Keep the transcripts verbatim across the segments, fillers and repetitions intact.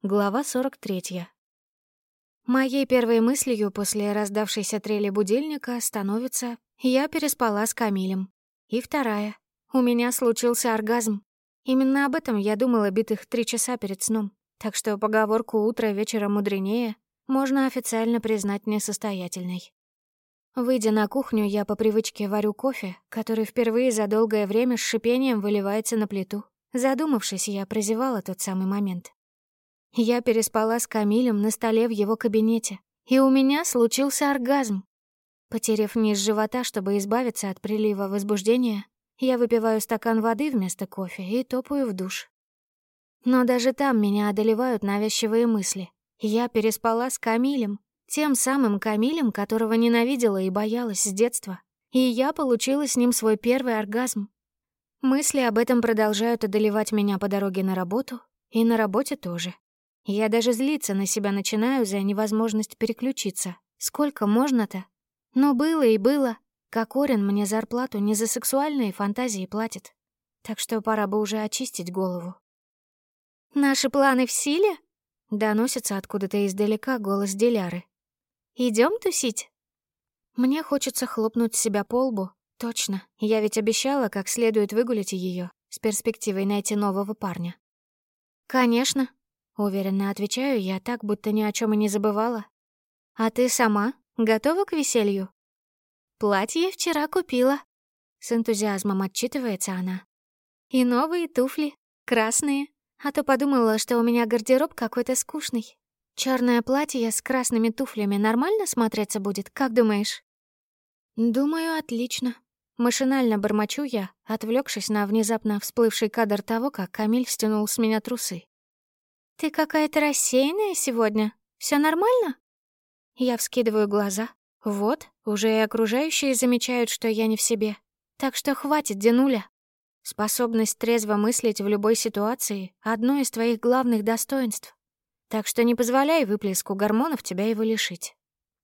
Глава сорок третья. Моей первой мыслью после раздавшейся трели будильника становится «я переспала с Камилем». И вторая «у меня случился оргазм». Именно об этом я думала битых три часа перед сном, так что поговорку «утро вечера мудренее» можно официально признать несостоятельной. Выйдя на кухню, я по привычке варю кофе, который впервые за долгое время с шипением выливается на плиту. Задумавшись, я прозевала тот самый момент. Я переспала с Камилем на столе в его кабинете, и у меня случился оргазм. Потерев низ живота, чтобы избавиться от прилива возбуждения, я выпиваю стакан воды вместо кофе и топаю в душ. Но даже там меня одолевают навязчивые мысли. Я переспала с Камилем, тем самым Камилем, которого ненавидела и боялась с детства, и я получила с ним свой первый оргазм. Мысли об этом продолжают одолевать меня по дороге на работу, и на работе тоже. Я даже злиться на себя начинаю за невозможность переключиться. Сколько можно-то? Но было и было. Кокорин мне зарплату не за сексуальные фантазии платит. Так что пора бы уже очистить голову. «Наши планы в силе?» — доносится откуда-то издалека голос Диляры. «Идём тусить?» Мне хочется хлопнуть себя по лбу. Точно, я ведь обещала как следует выгулять её с перспективой найти нового парня. «Конечно», — уверенно отвечаю я так, будто ни о чем и не забывала. «А ты сама готова к веселью?» «Платье вчера купила», — с энтузиазмом отчитывается она. «И новые туфли, красные, а то подумала, что у меня гардероб какой-то скучный. Черное платье с красными туфлями нормально смотреться будет, как думаешь?» «Думаю, отлично». Машинально бормочу я, отвлекшись на внезапно всплывший кадр того, как Камиль стянул с меня трусы. «Ты какая-то рассеянная сегодня. Все нормально?» Я вскидываю глаза. Вот, уже и окружающие замечают, что я не в себе. Так что хватит, Динуля. Способность трезво мыслить в любой ситуации — одно из твоих главных достоинств. Так что не позволяй выплеску гормонов тебя его лишить.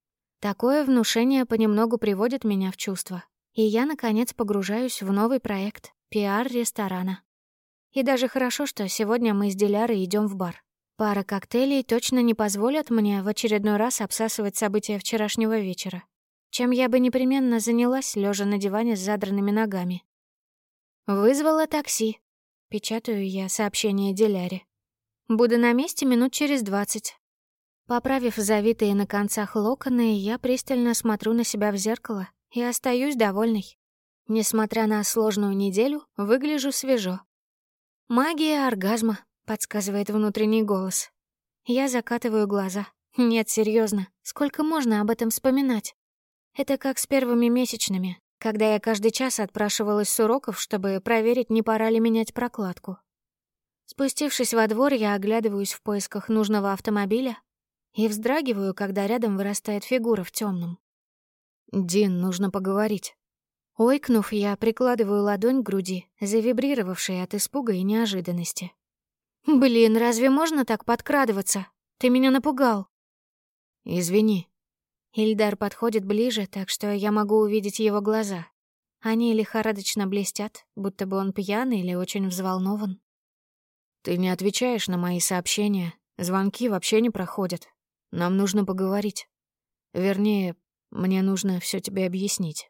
Такое внушение понемногу приводит меня в чувство, и я, наконец, погружаюсь в новый проект — пиар ресторана. И даже хорошо, что сегодня мы с Дилярой идем в бар. Пара коктейлей точно не позволят мне в очередной раз обсасывать события вчерашнего вечера, чем я бы непременно занялась, лежа на диване с задранными ногами. «Вызвала такси», — печатаю я сообщение Диляре. «Буду на месте минут через двадцать». Поправив завитые на концах локоны, я пристально смотрю на себя в зеркало и остаюсь довольной. Несмотря на сложную неделю, выгляжу свежо. «Магия оргазма», — подсказывает внутренний голос. Я закатываю глаза. Нет, серьезно, сколько можно об этом вспоминать? Это как с первыми месячными, когда я каждый час отпрашивалась с уроков, чтобы проверить, не пора ли менять прокладку. Спустившись во двор, я оглядываюсь в поисках нужного автомобиля и вздрагиваю, когда рядом вырастает фигура в темном. «Дин, нужно поговорить». Ойкнув, я прикладываю ладонь к груди, завибрировавшей от испуга и неожиданности. «Блин, разве можно так подкрадываться? Ты меня напугал». «Извини». Ильдар подходит ближе, так что я могу увидеть его глаза. Они лихорадочно блестят, будто бы он пьян или очень взволнован. «Ты не отвечаешь на мои сообщения, звонки вообще не проходят. Нам нужно поговорить. Вернее, мне нужно все тебе объяснить».